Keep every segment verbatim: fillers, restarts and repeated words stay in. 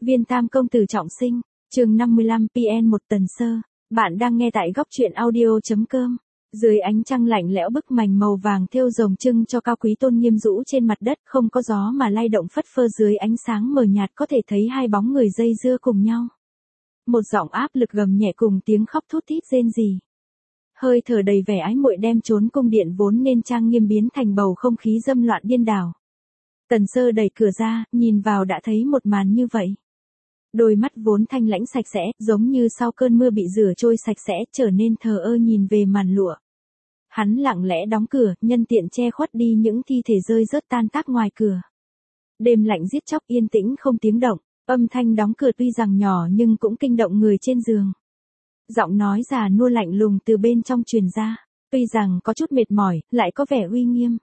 Viên Tam công tử trọng sinh, chương năm mươi lăm pê en một Tần Sơ. Bạn đang nghe tại góc truyện audio.com. Dưới ánh trăng lạnh lẽo bức mành màu vàng thêu rồng trưng cho cao quý tôn nghiêm rũ trên mặt đất, không có gió mà lay động phất phơ dưới ánh sáng mờ nhạt có thể thấy hai bóng người dây dưa cùng nhau. Một giọng áp lực gầm nhẹ cùng tiếng khóc thút thít rên rỉ. Hơi thở đầy vẻ ái muội đem trốn cung điện vốn nên trang nghiêm biến thành bầu không khí dâm loạn điên đảo. Tần Sơ đẩy cửa ra, nhìn vào đã thấy một màn như vậy. Đôi mắt vốn thanh lãnh sạch sẽ, giống như sau cơn mưa bị rửa trôi sạch sẽ, trở nên thờ ơ nhìn về màn lụa. Hắn lặng lẽ đóng cửa, nhân tiện che khuất đi những thi thể rơi rớt tan tác ngoài cửa. Đêm lạnh giết chóc yên tĩnh không tiếng động, âm thanh đóng cửa tuy rằng nhỏ nhưng cũng kinh động người trên giường. Giọng nói già nua lạnh lùng từ bên trong truyền ra, tuy rằng có chút mệt mỏi, lại có vẻ uy nghiêm.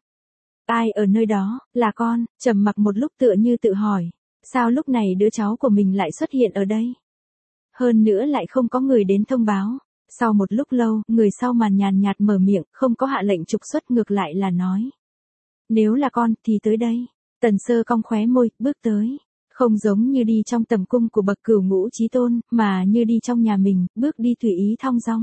Ai ở nơi đó, là con, trầm mặc một lúc tựa như tự hỏi. Sao lúc này đứa cháu của mình lại xuất hiện ở đây? Hơn nữa lại không có người đến thông báo. Sau một lúc lâu, người sau màn nhàn nhạt mở miệng, không có hạ lệnh trục xuất ngược lại là nói. Nếu là con, thì tới đây. Tần Sơ cong khóe môi, bước tới. Không giống như đi trong tầm cung của bậc cửu ngũ chí tôn, mà như đi trong nhà mình, bước đi tùy ý thong dong.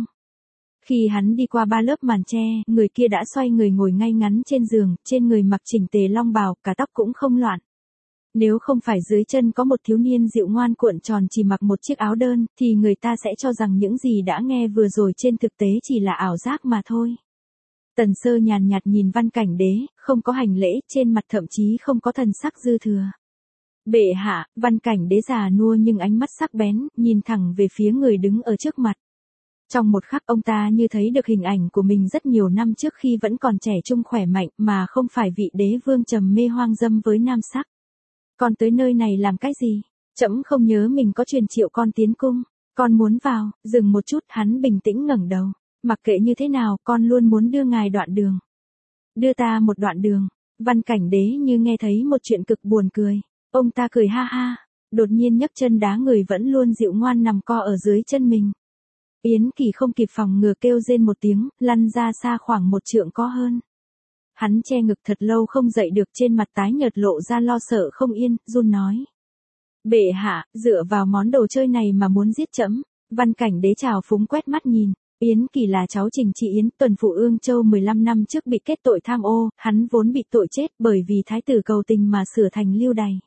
Khi hắn đi qua ba lớp màn che, người kia đã xoay người ngồi ngay ngắn trên giường, trên người mặc chỉnh tề long bào, cả tóc cũng không loạn. Nếu không phải dưới chân có một thiếu niên dịu ngoan cuộn tròn chỉ mặc một chiếc áo đơn, thì người ta sẽ cho rằng những gì đã nghe vừa rồi trên thực tế chỉ là ảo giác mà thôi. Tần Sơ nhàn nhạt nhìn Văn Cảnh Đế, không có hành lễ, trên mặt thậm chí không có thần sắc dư thừa. Bệ hạ, Văn Cảnh Đế già nua nhưng ánh mắt sắc bén, nhìn thẳng về phía người đứng ở trước mặt. Trong một khắc ông ta như thấy được hình ảnh của mình rất nhiều năm trước khi vẫn còn trẻ trung khỏe mạnh mà không phải vị đế vương trầm mê hoang dâm với nam sắc. Con tới nơi này làm cái gì? Trẫm không nhớ mình có truyền triệu con tiến cung. Con muốn vào, dừng một chút, hắn bình tĩnh ngẩng đầu. Mặc kệ như thế nào, con luôn muốn đưa ngài đoạn đường. Đưa ta một đoạn đường. Văn Cảnh Đế như nghe thấy một chuyện cực buồn cười. Ông ta cười ha ha, đột nhiên nhấc chân đá người vẫn luôn dịu ngoan nằm co ở dưới chân mình. Yến Kỳ không kịp phòng ngừa kêu rên một tiếng, lăn ra xa khoảng một trượng có hơn. Hắn che ngực thật lâu không dậy được, trên mặt tái nhợt lộ ra lo sợ không yên, run nói. Bệ hạ, dựa vào món đồ chơi này mà muốn giết trẫm. Văn Cảnh Đế trào phúng quét mắt nhìn. Yến Kỳ là cháu Trình Trị Yến, tuần phụ Ương Châu mười lăm năm trước bị kết tội tham ô, hắn vốn bị tội chết bởi vì thái tử cầu tình mà sửa thành lưu đày.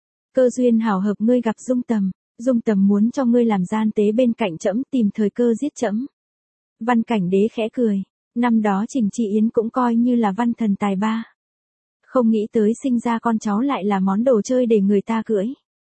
Cơ duyên hảo hợp ngươi gặp Dung Tầm. Dung Tầm muốn cho ngươi làm gian tế bên cạnh trẫm, tìm thời cơ giết trẫm. Văn Cảnh Đế khẽ cười. Năm đó Trình Trị Yến cũng coi như là văn thần tài ba. Không nghĩ tới sinh ra con cháu lại là món đồ chơi để người ta cưỡi.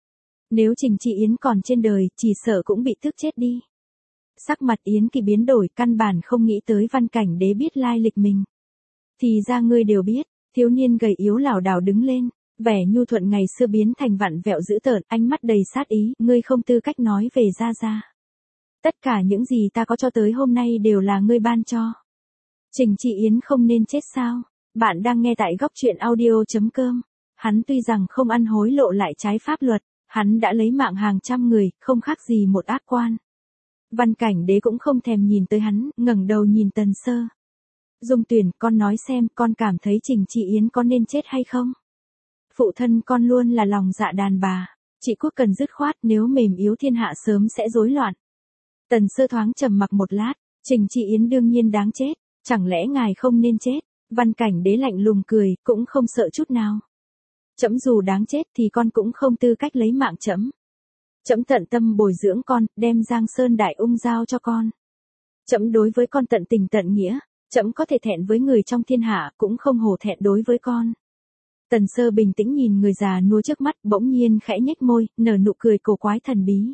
Nếu Trình Trị Yến còn trên đời, chỉ sợ cũng bị tức chết đi. Sắc mặt Yến Kỳ biến đổi, căn bản không nghĩ tới Văn Cảnh Đế biết lai lịch mình. Thì ra ngươi đều biết. Thiếu niên gầy yếu lảo đảo đứng lên, vẻ nhu thuận ngày xưa biến thành vặn vẹo dữ tợn, ánh mắt đầy sát ý, ngươi không tư cách nói về Gia Gia. Tất cả những gì ta có cho tới hôm nay đều là ngươi ban cho. Trình Trị Yến không nên chết sao? Bạn đang nghe tại góc truyện audio.com. Hắn tuy rằng không ăn hối lộ lại trái pháp luật, hắn đã lấy mạng hàng trăm người, không khác gì một ác quan. Văn Cảnh Đế cũng không thèm nhìn tới hắn, ngẩng đầu nhìn Tần Sơ. Dung Tuyển, con nói xem, con cảm thấy Trình Trị Yến có nên chết hay không? Phụ thân con luôn là lòng dạ đàn bà. Trị quốc cần dứt khoát, nếu mềm yếu thiên hạ sớm sẽ rối loạn. Tần Sơ thoáng trầm mặc một lát, Trình Trị Yến đương nhiên đáng chết. Chẳng lẽ ngài không nên chết? Văn Cảnh Đế lạnh lùng cười, cũng không sợ chút nào. Trẫm dù đáng chết thì con cũng không tư cách lấy mạng trẫm. Trẫm tận tâm bồi dưỡng con, đem Giang Sơn Đại Ung giao cho con. Trẫm đối với con tận tình tận nghĩa, trẫm có thể thẹn với người trong thiên hạ, cũng không hổ thẹn đối với con. Tần Sơ bình tĩnh nhìn người già nua trước mắt, bỗng nhiên khẽ nhếch môi, nở nụ cười cổ quái thần bí.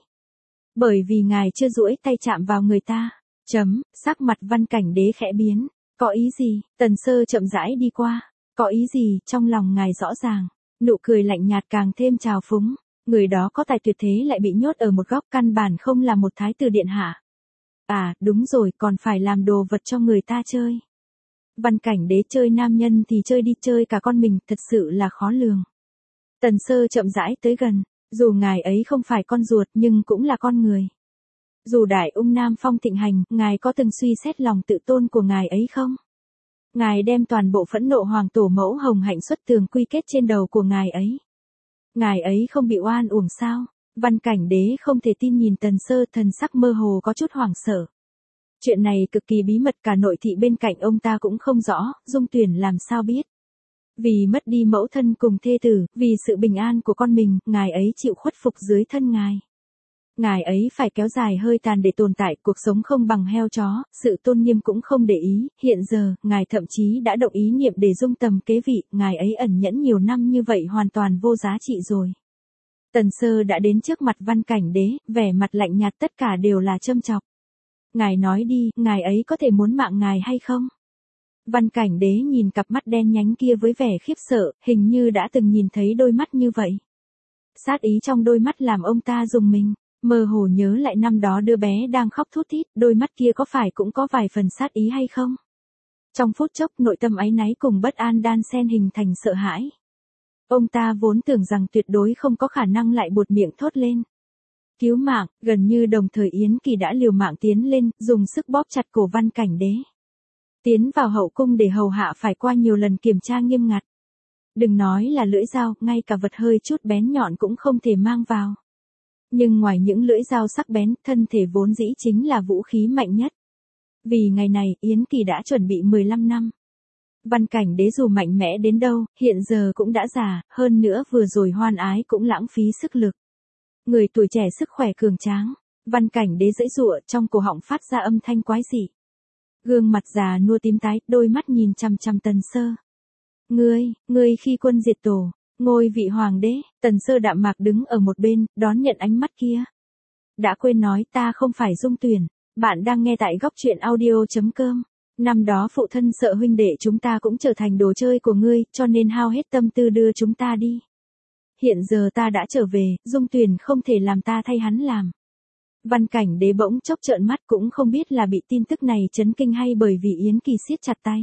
Bởi vì ngài chưa duỗi tay chạm vào người ta. Chấm, sắc mặt Văn Cảnh Đế khẽ biến. Có ý gì? Tần Sơ chậm rãi đi qua. Có ý gì? Trong lòng ngài rõ ràng. Nụ cười lạnh nhạt càng thêm trào phúng. Người đó có tài tuyệt thế lại bị nhốt ở một góc, căn bản không là một thái tử điện hạ. À, đúng rồi, còn phải làm đồ vật cho người ta chơi. Văn Cảnh Đế chơi nam nhân thì chơi đi, chơi cả con mình, thật sự là khó lường. Tần Sơ chậm rãi tới gần. Dù ngài ấy không phải con ruột nhưng cũng là con người. Dù Đại Ung Nam Phong thịnh hành, ngài có từng suy xét lòng tự tôn của ngài ấy không? Ngài đem toàn bộ phẫn nộ hoàng tổ mẫu hồng hạnh xuất tường quy kết trên đầu của ngài ấy. Ngài ấy không bị oan uổng sao? Văn Cảnh Đế không thể tin nhìn Tần Sơ, thần sắc mơ hồ có chút hoảng sợ. Chuyện này cực kỳ bí mật, cả nội thị bên cạnh ông ta cũng không rõ, Dung Tuyển làm sao biết. Vì mất đi mẫu thân cùng thê tử, vì sự bình an của con mình, ngài ấy chịu khuất phục dưới thân ngài. Ngài ấy phải kéo dài hơi tàn để tồn tại, cuộc sống không bằng heo chó, sự tôn nghiêm cũng không để ý, hiện giờ, ngài thậm chí đã động ý niệm để Dung Tầm kế vị, ngài ấy ẩn nhẫn nhiều năm như vậy hoàn toàn vô giá trị rồi. Tần Sơ đã đến trước mặt Văn Cảnh Đế, vẻ mặt lạnh nhạt, tất cả đều là châm chọc. Ngài nói đi, ngài ấy có thể muốn mạng ngài hay không? Văn Cảnh Đế nhìn cặp mắt đen nhánh kia với vẻ khiếp sợ, hình như đã từng nhìn thấy đôi mắt như vậy. Sát ý trong đôi mắt làm ông ta rùng mình, mơ hồ nhớ lại năm đó đứa bé đang khóc thút thít, đôi mắt kia có phải cũng có vài phần sát ý hay không? Trong phút chốc, nội tâm áy náy cùng bất an đan xen hình thành sợ hãi. Ông ta vốn tưởng rằng tuyệt đối không có khả năng, lại buột miệng thốt lên. Cứu mạng, gần như đồng thời Yến Kỳ đã liều mạng tiến lên, dùng sức bóp chặt cổ Văn Cảnh Đế. Tiến vào hậu cung để hầu hạ phải qua nhiều lần kiểm tra nghiêm ngặt. Đừng nói là lưỡi dao, ngay cả vật hơi chút bén nhọn cũng không thể mang vào. Nhưng ngoài những lưỡi dao sắc bén, thân thể vốn dĩ chính là vũ khí mạnh nhất. Vì ngày này, Yến Kỳ đã chuẩn bị mười lăm năm. Văn Cảnh Đế dù mạnh mẽ đến đâu, hiện giờ cũng đã già, hơn nữa vừa rồi hoan ái cũng lãng phí sức lực. Người tuổi trẻ sức khỏe cường tráng, Văn Cảnh Đế giãy giụa, trong cổ họng phát ra âm thanh quái dị. Gương mặt già nua tím tái, đôi mắt nhìn chằm chằm Tần Sơ. Ngươi, ngươi khi quân diệt tổ, ngôi vị hoàng đế, Tần Sơ đạm mạc đứng ở một bên, đón nhận ánh mắt kia. Đã quên nói, ta không phải Dung Tuyển, bạn đang nghe tại góc truyện audio chấm com. Năm đó phụ thân sợ huynh đệ chúng ta cũng trở thành đồ chơi của ngươi, cho nên hao hết tâm tư đưa chúng ta đi. Hiện giờ ta đã trở về, Dung Tuyển không thể làm ta thay hắn làm. Văn Cảnh Đế bỗng chốc trợn mắt, cũng không biết là bị tin tức này chấn kinh hay bởi vì Yến Kỳ siết chặt tay.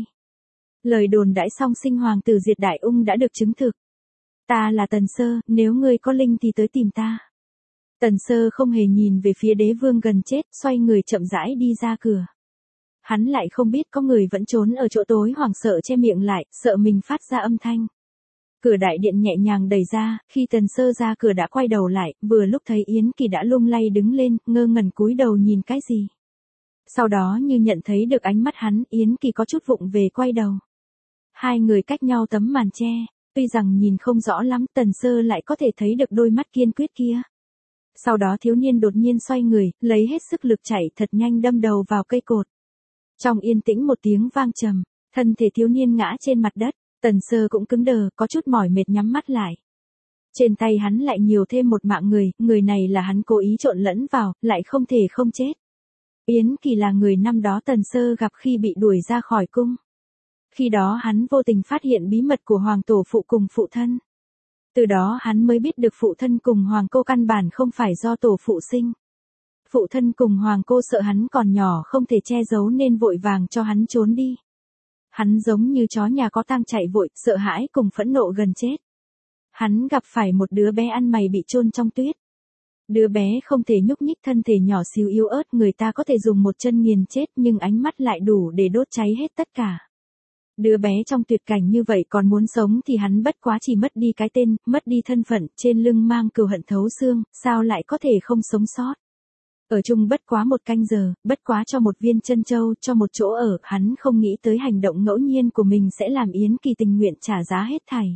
Lời đồn đãi song sinh hoàng tử diệt đại ung đã được chứng thực. Ta là Tần Sơ, nếu ngươi có linh thì tới tìm ta. Tần Sơ không hề nhìn về phía đế vương gần chết, xoay người chậm rãi đi ra cửa. Hắn lại không biết có người vẫn trốn ở chỗ tối, hoảng sợ che miệng lại, sợ mình phát ra âm thanh. Cửa đại điện nhẹ nhàng đẩy ra, khi Tần Sơ ra cửa đã quay đầu lại, vừa lúc thấy Yến Kỳ đã lung lay đứng lên, ngơ ngẩn cúi đầu nhìn cái gì. Sau đó như nhận thấy được ánh mắt hắn, Yến Kỳ có chút vụng về quay đầu. Hai người cách nhau tấm màn che, tuy rằng nhìn không rõ lắm, Tần Sơ lại có thể thấy được đôi mắt kiên quyết kia. Sau đó thiếu niên đột nhiên xoay người, lấy hết sức lực chạy thật nhanh đâm đầu vào cây cột. Trong yên tĩnh một tiếng vang trầm, thân thể thiếu niên ngã trên mặt đất, Tần Sơ cũng cứng đờ, có chút mỏi mệt nhắm mắt lại. Trên tay hắn lại nhiều thêm một mạng người, người này là hắn cố ý trộn lẫn vào, lại không thể không chết. Yến Kỳ là người năm đó Tần Sơ gặp khi bị đuổi ra khỏi cung. Khi đó hắn vô tình phát hiện bí mật của hoàng tổ phụ cùng phụ thân. Từ đó hắn mới biết được phụ thân cùng hoàng cô căn bản không phải do tổ phụ sinh. Phụ thân cùng hoàng cô sợ hắn còn nhỏ không thể che giấu nên vội vàng cho hắn trốn đi. Hắn giống như chó nhà có tang chạy vội, sợ hãi cùng phẫn nộ gần chết. Hắn gặp phải một đứa bé ăn mày bị chôn trong tuyết. Đứa bé không thể nhúc nhích, thân thể nhỏ xíu yếu ớt, người ta có thể dùng một chân nghiền chết nhưng ánh mắt lại đủ để đốt cháy hết tất cả. Đứa bé trong tuyệt cảnh như vậy còn muốn sống thì hắn bất quá chỉ mất đi cái tên, mất đi thân phận, trên lưng mang cừu hận thấu xương, sao lại có thể không sống sót. Ở chung bất quá một canh giờ, bất quá cho một viên chân châu, cho một chỗ ở, hắn không nghĩ tới hành động ngẫu nhiên của mình sẽ làm Yến Kỳ tình nguyện trả giá hết thảy.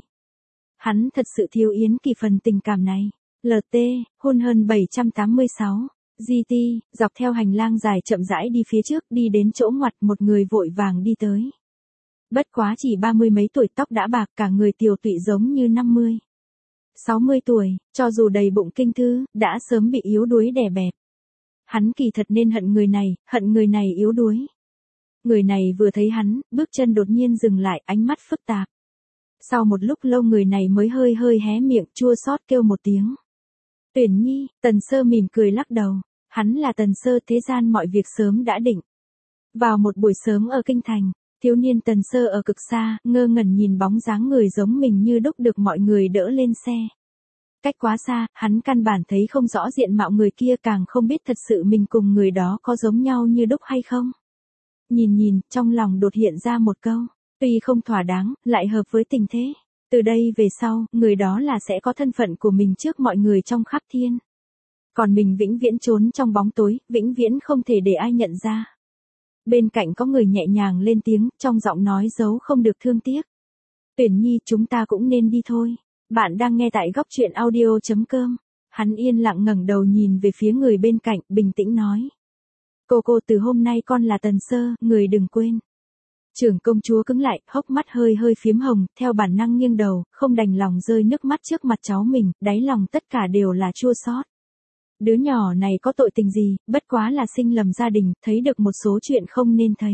Hắn thật sự thiếu Yến Kỳ phần tình cảm này. lờ tê, hôn hơn bảy trăm tám mươi sáu, giê tê, dọc theo hành lang dài chậm rãi đi phía trước, đi đến chỗ ngoặt, một người vội vàng đi tới. Bất quá chỉ ba mươi mấy tuổi, tóc đã bạc, cả người tiều tụy giống như năm mươi, sáu mươi tuổi, cho dù đầy bụng kinh thư, đã sớm bị yếu đuối đè bẹp. Hắn kỳ thật nên hận người này, hận người này yếu đuối. Người này vừa thấy hắn, bước chân đột nhiên dừng lại, ánh mắt phức tạp. Sau một lúc lâu người này mới hơi hơi hé miệng, chua xót kêu một tiếng. Tuyển Nhi, Tần Sơ mỉm cười lắc đầu. Hắn là Tần Sơ, thế gian mọi việc sớm đã định. Vào một buổi sớm ở kinh thành, thiếu niên Tần Sơ ở cực xa, ngơ ngẩn nhìn bóng dáng người giống mình như đúc được mọi người đỡ lên xe. Cách quá xa, hắn căn bản thấy không rõ diện mạo người kia, càng không biết thật sự mình cùng người đó có giống nhau như đúc hay không. Nhìn nhìn, trong lòng đột hiện ra một câu, tuy không thỏa đáng, lại hợp với tình thế. Từ đây về sau, người đó là sẽ có thân phận của mình trước mọi người trong khắp thiên. Còn mình vĩnh viễn trốn trong bóng tối, vĩnh viễn không thể để ai nhận ra. Bên cạnh có người nhẹ nhàng lên tiếng, trong giọng nói giấu không được thương tiếc. Tuyển Nhi, chúng ta cũng nên đi thôi. Bạn đang nghe tại góc truyện audio.com. Hắn yên lặng ngẩng đầu nhìn về phía người bên cạnh, bình tĩnh nói. Cô cô, từ hôm nay con là Tần Sơ, người đừng quên. Trưởng công chúa cứng lại, hốc mắt hơi hơi phiếm hồng, theo bản năng nghiêng đầu, không đành lòng rơi nước mắt trước mặt cháu mình, đáy lòng tất cả đều là chua xót. Đứa nhỏ này có tội tình gì, bất quá là sinh lầm gia đình, thấy được một số chuyện không nên thấy.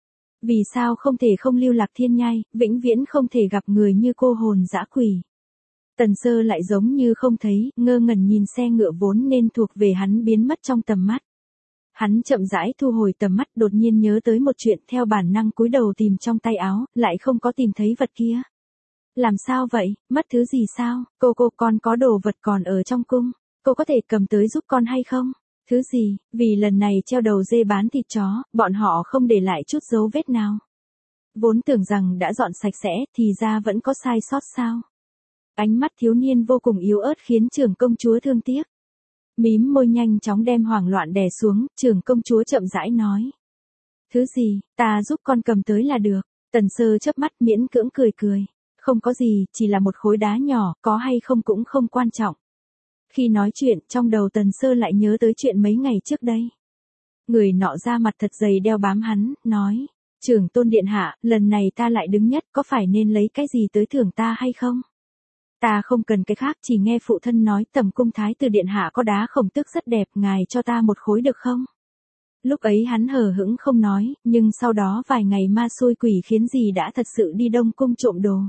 Vì sao không thể không lưu lạc thiên nhai, vĩnh viễn không thể gặp người như cô hồn dã quỷ. Tần Sơ lại giống như không thấy, ngơ ngẩn nhìn xe ngựa vốn nên thuộc về hắn biến mất trong tầm mắt. Hắn chậm rãi thu hồi tầm mắt, đột nhiên nhớ tới một chuyện, theo bản năng cúi đầu tìm trong tay áo, lại không có tìm thấy vật kia. Làm sao vậy, mất thứ gì sao? Cô cô, con có đồ vật còn ở trong cung, cô có thể cầm tới giúp con hay không? Thứ gì? Vì lần này treo đầu dê bán thịt chó, bọn họ không để lại chút dấu vết nào. Vốn tưởng rằng đã dọn sạch sẽ, thì ra vẫn có sai sót sao? Ánh mắt thiếu niên vô cùng yếu ớt khiến trưởng công chúa thương tiếc. Mím môi nhanh chóng đem hoảng loạn đè xuống, trưởng công chúa chậm rãi nói. Thứ gì, ta giúp con cầm tới là được. Tần Sơ chớp mắt miễn cưỡng cười cười. Không có gì, chỉ là một khối đá nhỏ, có hay không cũng không quan trọng. Khi nói chuyện, trong đầu Tần Sơ lại nhớ tới chuyện mấy ngày trước đây. Người nọ ra mặt thật dày đeo bám hắn, nói. Trưởng tôn điện hạ, lần này ta lại đứng nhất, có phải nên lấy cái gì tới thưởng ta hay không? Ta không cần cái khác, chỉ nghe phụ thân nói tầm cung thái tử điện hạ có đá khổng tước rất đẹp, ngài cho ta một khối được không? Lúc ấy hắn hờ hững không nói, nhưng sau đó vài ngày ma xui quỷ khiến gì đã thật sự đi Đông cung trộm đồ.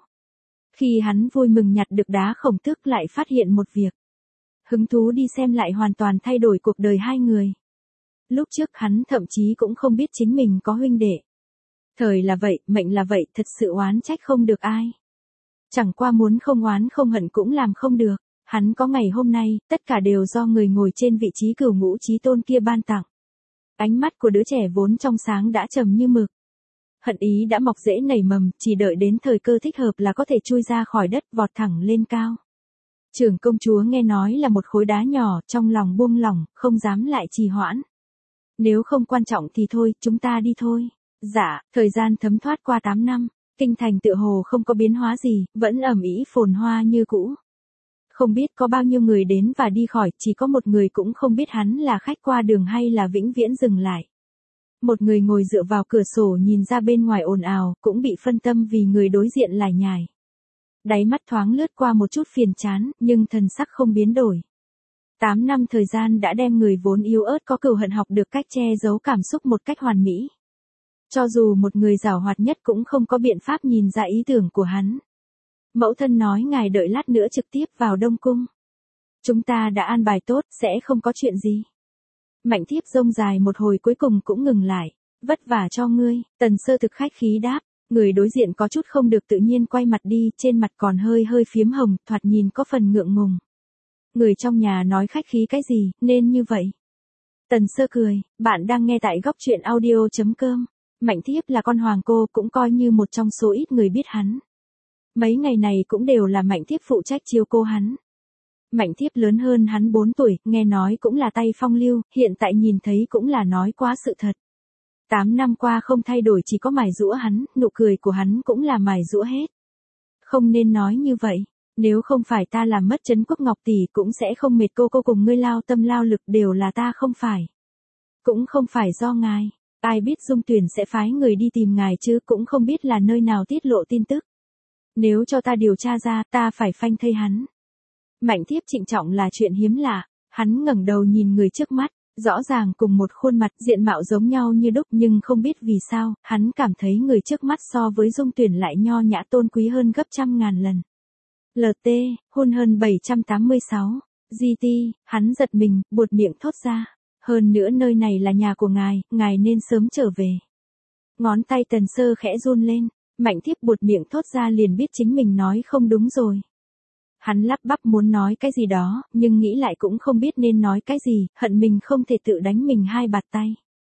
Khi hắn vui mừng nhặt được đá khổng tước lại phát hiện một việc. Hứng thú đi xem lại hoàn toàn thay đổi cuộc đời hai người. Lúc trước hắn thậm chí cũng không biết chính mình có huynh đệ. Thời là vậy, mệnh là vậy, thật sự oán trách không được ai. Chẳng qua muốn không oán không hận cũng làm không được. Hắn có ngày hôm nay, tất cả đều do người ngồi trên vị trí cửu ngũ chí tôn kia ban tặng. Ánh mắt của đứa trẻ vốn trong sáng đã trầm như mực. Hận ý đã mọc rễ nảy mầm, chỉ đợi đến thời cơ thích hợp là có thể chui ra khỏi đất, vọt thẳng lên cao. Trưởng công chúa nghe nói là một khối đá nhỏ, trong lòng buông lỏng, không dám lại trì hoãn. Nếu không quan trọng thì thôi, chúng ta đi thôi. Dạ, thời gian thấm thoát qua tám năm, kinh thành tựa hồ không có biến hóa gì, vẫn ầm ĩ phồn hoa như cũ. Không biết có bao nhiêu người đến và đi khỏi, chỉ có một người cũng không biết hắn là khách qua đường hay là vĩnh viễn dừng lại. Một người ngồi dựa vào cửa sổ nhìn ra bên ngoài ồn ào, cũng bị phân tâm vì người đối diện lải nhải. Đáy mắt thoáng lướt qua một chút phiền chán, nhưng thần sắc không biến đổi. Tám năm thời gian đã đem người vốn yếu ớt có cừu hận học được cách che giấu cảm xúc một cách hoàn mỹ. Cho dù một người giàu hoạt nhất cũng không có biện pháp nhìn ra ý tưởng của hắn. Mẫu thân nói ngài đợi lát nữa trực tiếp vào Đông Cung. Chúng ta đã an bài tốt, sẽ không có chuyện gì. Mạnh Thiếp rông dài một hồi cuối cùng cũng ngừng lại. Vất vả cho ngươi, Tần Sơ thực khách khí đáp. Người đối diện có chút không được tự nhiên quay mặt đi, trên mặt còn hơi hơi phiếm hồng, thoạt nhìn có phần ngượng ngùng. Người trong nhà nói khách khí cái gì, nên như vậy. Tần Sơ cười, bạn đang nghe tại góc truyện audio.com. Mạnh Thiếp là con hoàng cô, cũng coi như một trong số ít người biết hắn. Mấy ngày này cũng đều là Mạnh Thiếp phụ trách chiếu cô hắn. Mạnh Thiếp lớn hơn hắn bốn tuổi, nghe nói cũng là tay phong lưu, hiện tại nhìn thấy cũng là nói quá sự thật. Tám năm qua không thay đổi, chỉ có mài giũa hắn, nụ cười của hắn cũng là mài giũa hết. Không nên nói như vậy, nếu không phải ta làm mất Trấn Quốc Ngọc tỷ cũng sẽ không mệt cô cô cùng ngươi lao tâm lao lực, đều là ta không phải. Cũng không phải do ngài, ai biết Dung Tuyển sẽ phái người đi tìm ngài chứ, cũng không biết là nơi nào tiết lộ tin tức. Nếu cho ta điều tra ra, ta phải phanh thây hắn. Mạnh Thiếp trịnh trọng là chuyện hiếm lạ, hắn ngẩng đầu nhìn người trước mắt. Rõ ràng cùng một khuôn mặt, diện mạo giống nhau như đúc, nhưng không biết vì sao, hắn cảm thấy người trước mắt so với Dung Tuyển lại nho nhã tôn quý hơn gấp trăm ngàn lần. lờ tê, hôn hơn bảy trăm tám mươi sáu. giê tê, hắn giật mình, buột miệng thốt ra. Hơn nữa nơi này là nhà của ngài, ngài nên sớm trở về. Ngón tay Tần Sơ khẽ run lên, Mạnh Thiếp buột miệng thốt ra liền biết chính mình nói không đúng rồi. Hắn lắp bắp muốn nói cái gì đó, nhưng nghĩ lại cũng không biết nên nói cái gì, hận mình không thể tự đánh mình hai bạt tay.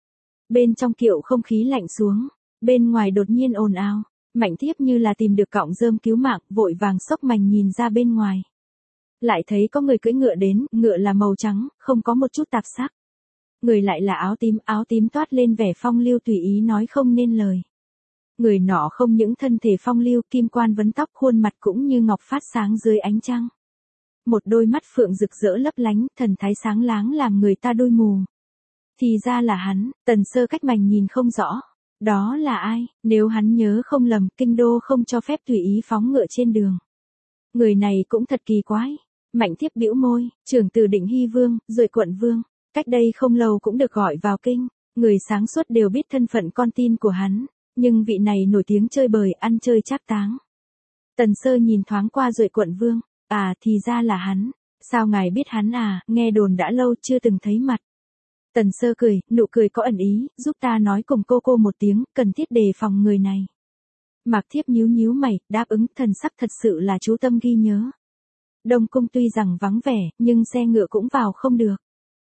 Bên trong kiệu không khí lạnh xuống, bên ngoài đột nhiên ồn ào, Mạnh Thiếp như là tìm được cọng rơm cứu mạng, vội vàng xốc mành nhìn ra bên ngoài. Lại thấy có người cưỡi ngựa đến, ngựa là màu trắng, không có một chút tạp sắc. Người lại là áo tím, áo tím toát lên vẻ phong lưu tùy ý nói không nên lời. Người nọ không những thân thể phong lưu, kim quan vấn tóc, khuôn mặt cũng như ngọc phát sáng dưới ánh trăng. Một đôi mắt phượng rực rỡ lấp lánh, thần thái sáng láng làm người ta đôi mù. Thì ra là hắn, Tần Sơ cách mạch nhìn không rõ. Đó là ai, nếu hắn nhớ không lầm, kinh đô không cho phép tùy ý phóng ngựa trên đường. Người này cũng thật kỳ quái. Mạnh Thiếp bĩu môi, trưởng từ Định Hy Vương, rồi quận vương, cách đây không lâu cũng được gọi vào kinh, người sáng suốt đều biết thân phận con tin của hắn, nhưng vị này nổi tiếng chơi bời, ăn chơi trác táng. Tần Sơ nhìn thoáng qua rồi quận vương, à thì ra là hắn, sao ngài biết hắn à, nghe đồn đã lâu chưa từng thấy mặt. Tần Sơ cười, nụ cười có ẩn ý, giúp ta nói cùng cô cô một tiếng, cần thiết đề phòng người này. Mạc Thiếp nhíu nhíu mày, đáp ứng, thần sắc thật sự là chú tâm ghi nhớ. Đông cung tuy rằng vắng vẻ, nhưng xe ngựa cũng vào không được.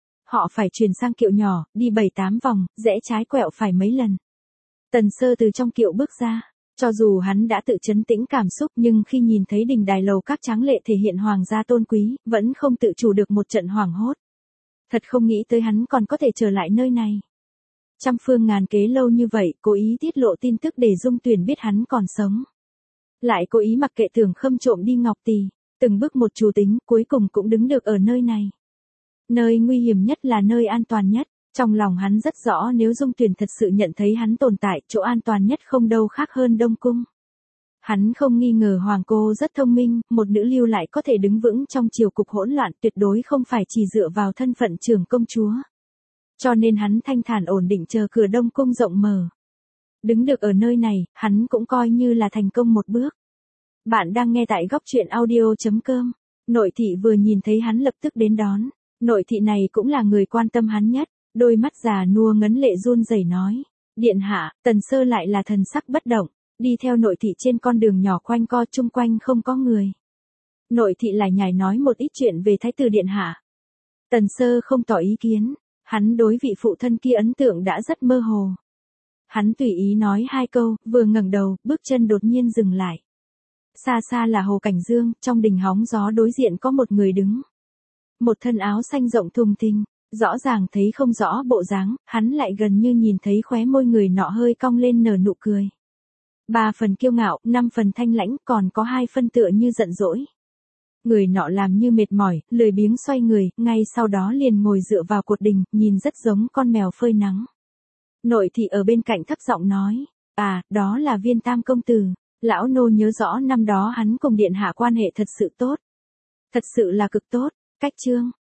Họ phải chuyển sang kiệu nhỏ, đi bảy tám vòng, rẽ trái quẹo phải mấy lần. Tần Sơ từ trong kiệu bước ra, cho dù hắn đã tự trấn tĩnh cảm xúc nhưng khi nhìn thấy đình đài lầu các tráng lệ thể hiện hoàng gia tôn quý, vẫn không tự chủ được một trận hoảng hốt. Thật không nghĩ tới hắn còn có thể trở lại nơi này. Trăm phương ngàn kế lâu như vậy, cố ý tiết lộ tin tức để Dung Tuyền biết hắn còn sống. Lại cố ý mặc kệ Tưởng Khâm trộm đi ngọc tỳ, từng bước một chủ tính, cuối cùng cũng đứng được ở nơi này. Nơi nguy hiểm nhất là nơi an toàn nhất, trong lòng hắn rất rõ nếu Dung Tuyền thật sự nhận thấy hắn tồn tại, chỗ an toàn nhất không đâu khác hơn Đông Cung. Hắn không nghi ngờ hoàng cô rất thông minh, một nữ lưu lại có thể đứng vững trong triều cục hỗn loạn, tuyệt đối không phải chỉ dựa vào thân phận trưởng công chúa. Cho nên hắn thanh thản ổn định chờ cửa Đông Cung rộng mở. Đứng được ở nơi này, hắn cũng coi như là thành công một bước. Bạn đang nghe tại góc truyện audio chấm com. Nội thị vừa nhìn thấy hắn lập tức đến đón. Nội thị này cũng là người quan tâm hắn nhất, đôi mắt già nua ngấn lệ run rẩy nói. Điện hạ, Tần Sơ lại là thần sắc bất động, đi theo nội thị trên con đường nhỏ quanh co chung quanh không có người. Nội thị lại nhảy nói một ít chuyện về thái tử điện hạ. Tần Sơ không tỏ ý kiến, hắn đối vị phụ thân kia ấn tượng đã rất mơ hồ. Hắn tùy ý nói hai câu, vừa ngẩng đầu, bước chân đột nhiên dừng lại. Xa xa là Hồ Cảnh Dương, trong đình hóng gió đối diện có một người đứng. Một thân áo xanh rộng thùng thình, rõ ràng thấy không rõ bộ dáng, hắn lại gần như nhìn thấy khóe môi người nọ hơi cong lên nở nụ cười. Ba phần kiêu ngạo, năm phần thanh lãnh, còn có hai phân tựa như giận dỗi. Người nọ làm như mệt mỏi, lười biếng xoay người, ngay sau đó liền ngồi dựa vào cột đình, nhìn rất giống con mèo phơi nắng. Nội thị ở bên cạnh thấp giọng nói, à, đó là Viên Tam công tử, lão nô nhớ rõ năm đó hắn cùng điện hạ quan hệ thật sự tốt. Thật sự là cực tốt, cách chương,